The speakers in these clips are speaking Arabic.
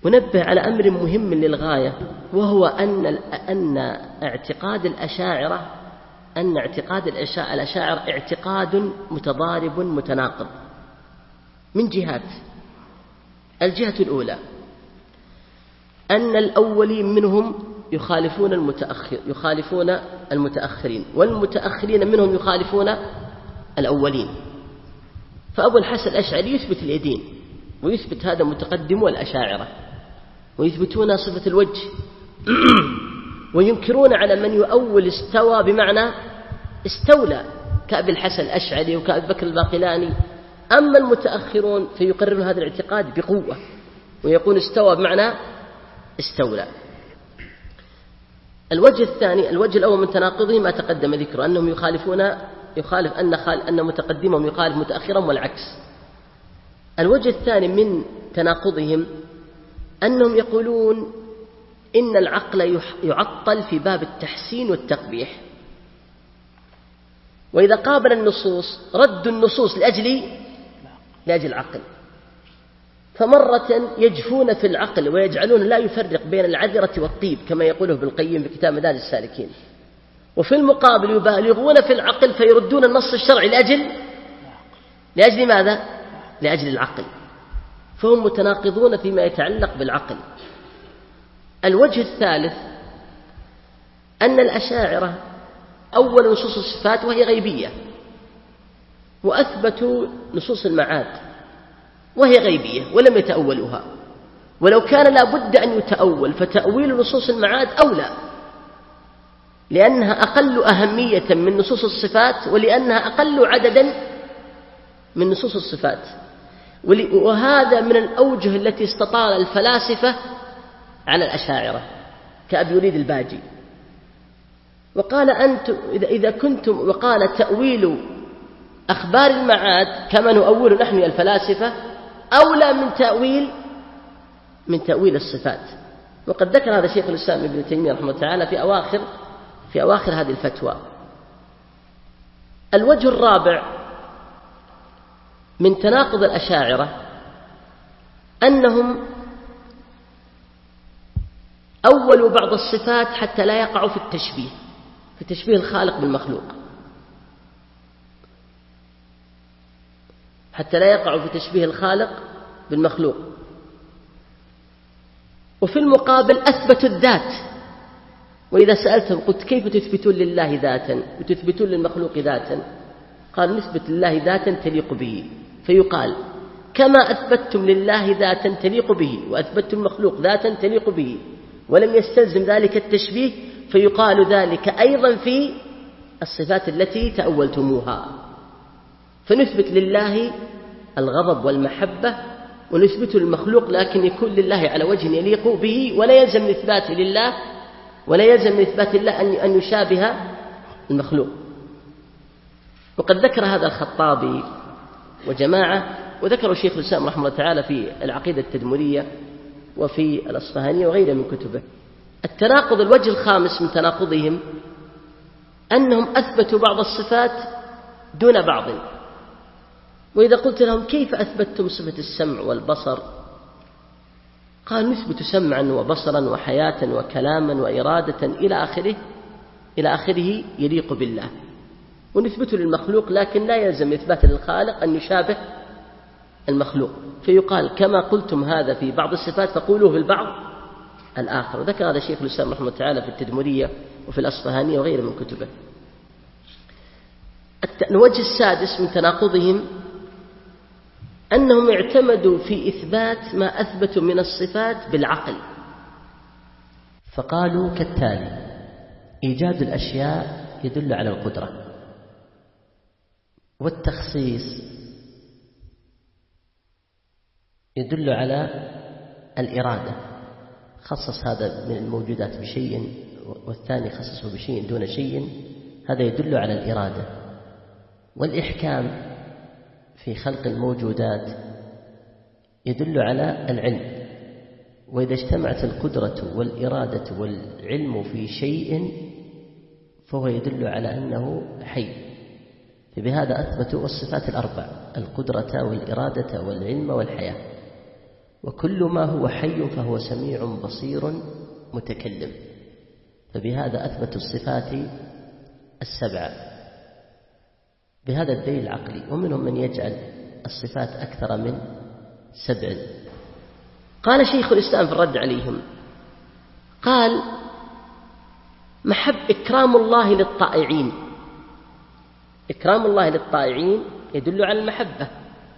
ونبه على أمر مهم للغاية، وهو أن اعتقاد الأشاعرة اعتقاد متضارب متناقض من جهات. الجهة الأولى أن الأولين منهم يخالفون المتأخرين، والمتأخرين منهم يخالفون الأولين. فأبو الحسن الأشعري يثبت اليدين، ويثبت هذا متقدم والأشاعرة، ويثبتون صفة الوجه وينكرون على من يؤول استوى بمعنى استولى كأبي الحسن الأشعري وكأبي بكر الباقلاني. أما المتأخرون فيقررون هذا الاعتقاد بقوة ويقول استوى بمعنى استولى. الوجه الثاني، الوجه الأول من تناقضه ما تقدم ذكره، أنهم يخالف أن متقدمهم يخالف متأخرهم والعكس. الوجه الثاني من تناقضهم أنهم يقولون إن العقل يعطل في باب التحسين والتقبيح، وإذا قابل النصوص ردوا النصوص لأجل العقل، فمرة يجفون في العقل ويجعلون لا يفرق بين العذرة والطيب كما يقوله ابن القيم في كتاب مدارج السالكين، وفي المقابل يبالغون في العقل فيردون النص الشرعي لأجل ماذا؟ لأجل العقل. فهم متناقضون فيما يتعلق بالعقل. الوجه الثالث أن الأشاعرة أول نصوص الصفات وهي غيبية، وأثبتوا نصوص المعاد وهي غيبية ولم يتأولوها، ولو كان لا بد أن يتأول فتأويل نصوص المعاد أولى، لأنها أقل أهمية من نصوص الصفات، ولأنها أقل عددا من نصوص الصفات. وهذا من الأوجه التي استطال الفلاسفة على الأشاعرة كأبي وليد الباجي، وقال أنتم إذا كنتم، وقال تأويل أخبار المعاد كما نؤول نحن الفلاسفة أولى من تأويل الصفات. وقد ذكر هذا شيخ الإسلام ابن تيمية رحمه الله تعالى في أواخر هذه الفتوى. الوجه الرابع من تناقض الأشاعرة أنهم أولوا بعض الصفات حتى لا يقعوا في تشبيه الخالق بالمخلوق، حتى لا يقعوا في تشبيه الخالق بالمخلوق. وفي المقابل أثبتوا الذات، وإذا سألتهم قلت كيف تثبتون لله ذاتا وتثبتون للمخلوق ذاتا؟ قال نثبت لله ذاتا تليق به، فيقال كما أثبتتم لله ذاتا تليق به وأثبتتم المخلوق ذاتا تليق به ولم يستلزم ذلك التشبيه، فيقال ذلك أيضا في الصفات التي تأولتموها. فنثبت لله الغضب والمحبة ونثبت للمخلوق، لكن يكون لله على وجه يليق به، ولا يلزم من إثبات الله أن يشابه المخلوق. وقد ذكر هذا الخطابي وجماعة، وذكره شيخ الإسلام رحمه الله تعالى في العقيدة التدمرية وفي الأصفهانية وغيرها من كتبه. التناقض الوجه الخامس من تناقضهم أنهم أثبتوا بعض الصفات دون بعض. وإذا قلت لهم كيف أثبتتم صفة السمع والبصر؟ قال نثبت سمعا وبصرا وحياة وكلاما وإرادة إلى آخره يليق بالله، ونثبت للمخلوق لكن لا يلزم إثبات للخالق أن يشابه المخلوق. فيقال كما قلتم هذا في بعض الصفات فقولوه في البعض الآخر. وذكر هذا شيخ الإسلام رحمه الله تعالى في التدمرية وفي الأصفهانية وغيره من كتبه. الوجه السادس من تناقضهم أنهم اعتمدوا في إثبات ما أثبتوا من الصفات بالعقل، فقالوا كالتالي: إيجاد الأشياء يدل على القدرة، والتخصيص يدل على الإرادة، خصص هذا من الموجودات بشيء والثاني خصصه بشيء دون شيء، هذا يدل على الإرادة. والإحكام في خلق الموجودات يدل على العلم، وإذا اجتمعت القدرة والإرادة والعلم في شيء فهو يدل على أنه حي. فبهذا أثبتوا الصفات الأربع: القدرة والإرادة والعلم والحياة. وكل ما هو حي فهو سميع بصير متكلم. فبهذا أثبتوا الصفات السبعة بهذا الدليل العقلي. ومنهم من يجعل الصفات أكثر من 7. قال شيخ الإسلام في الرد عليهم، قال: إكرام الله للطائعين، إكرام الله للطائعين يدل على المحبة.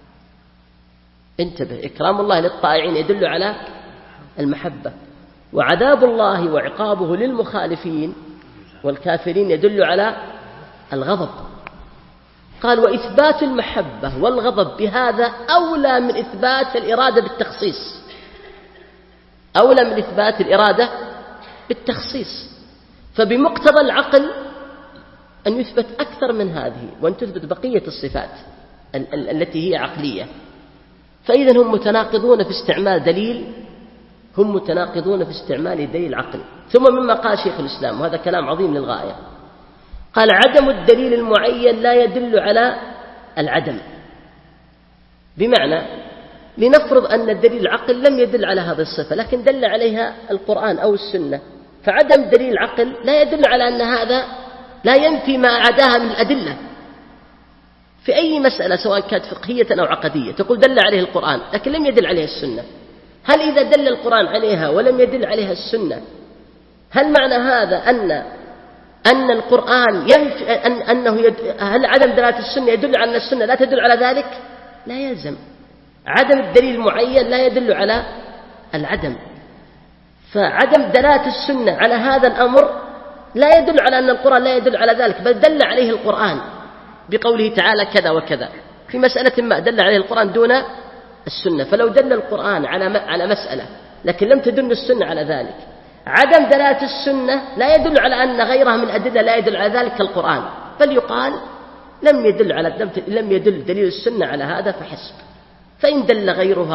انتبه، إكرام الله للطائعين يدل على المحبة، وعذاب الله وعقابه للمخالفين والكافرين يدل على الغضب. قال: وإثبات المحبة والغضب بهذا أولى من إثبات الإرادة بالتخصيص، أولى من إثبات الإرادة بالتخصيص. فبمقتضى العقل أن يثبت أكثر من هذه، وأن تثبت بقية الصفات التي هي عقلية. فإذا هم متناقضون في استعمال دليل، هم متناقضون في استعمال دليل عقل. ثم مما قال شيخ الإسلام، وهذا كلام عظيم للغاية، قال: عدم الدليل المعين لا يدل على العدم. بمعنى لنفرض أن الدليل العقل لم يدل على هذه الصفة لكن دل عليها القرآن أو السنة، فعدم دليل العقل لا يدل على أن هذا لا ينفي ما عداها من الأدلة في أي مسألة سواء كانت فقهية أو عقدية. تقول دل عليه القرآن لكن لم يدل عليها السنة، هل إذا دل القرآن عليها ولم يدل عليها السنة هل معنى هذا أن القرآن هل عدم دلالة السنة يدل على أن السنة لا تدل على ذلك؟ لا يلزم. عدم الدليل المعين لا يدل على العدم. فعدم دلالة السنة على هذا الأمر لا يدل على أن القرآن لا يدل على ذلك، بل دل عليه القرآن بقوله تعالى كذا وكذا في مسألة ما دل عليه القرآن دون السنة. فلو دل القرآن على مسألة لكن لم تدل السنة على ذلك، عدم دلالة السنة لا يدل على أن غيرها من الأدلة لا يدل على ذلك كالقرآن، بل يقال لم يدل دليل السنة على هذا فحسب. فإن دل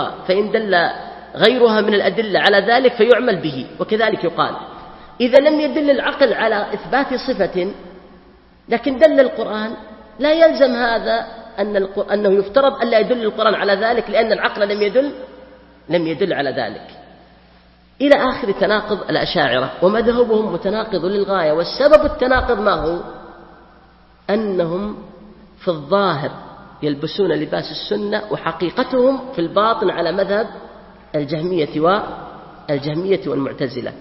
غيرها من الأدلة على ذلك فيعمل به. وكذلك يقال إذا لم يدل العقل على إثبات صفة لكن دل القرآن لا يلزم هذا أنه يفترض ألا يدل القرآن على ذلك لأن العقل لم يدل على ذلك. إلى آخر تناقض الأشاعرة، ومذهبهم متناقض للغاية. والسبب التناقض ما هو؟ أنهم في الظاهر يلبسون لباس السنة وحقيقتهم في الباطن على مذهب الجهمية والمعتزلة.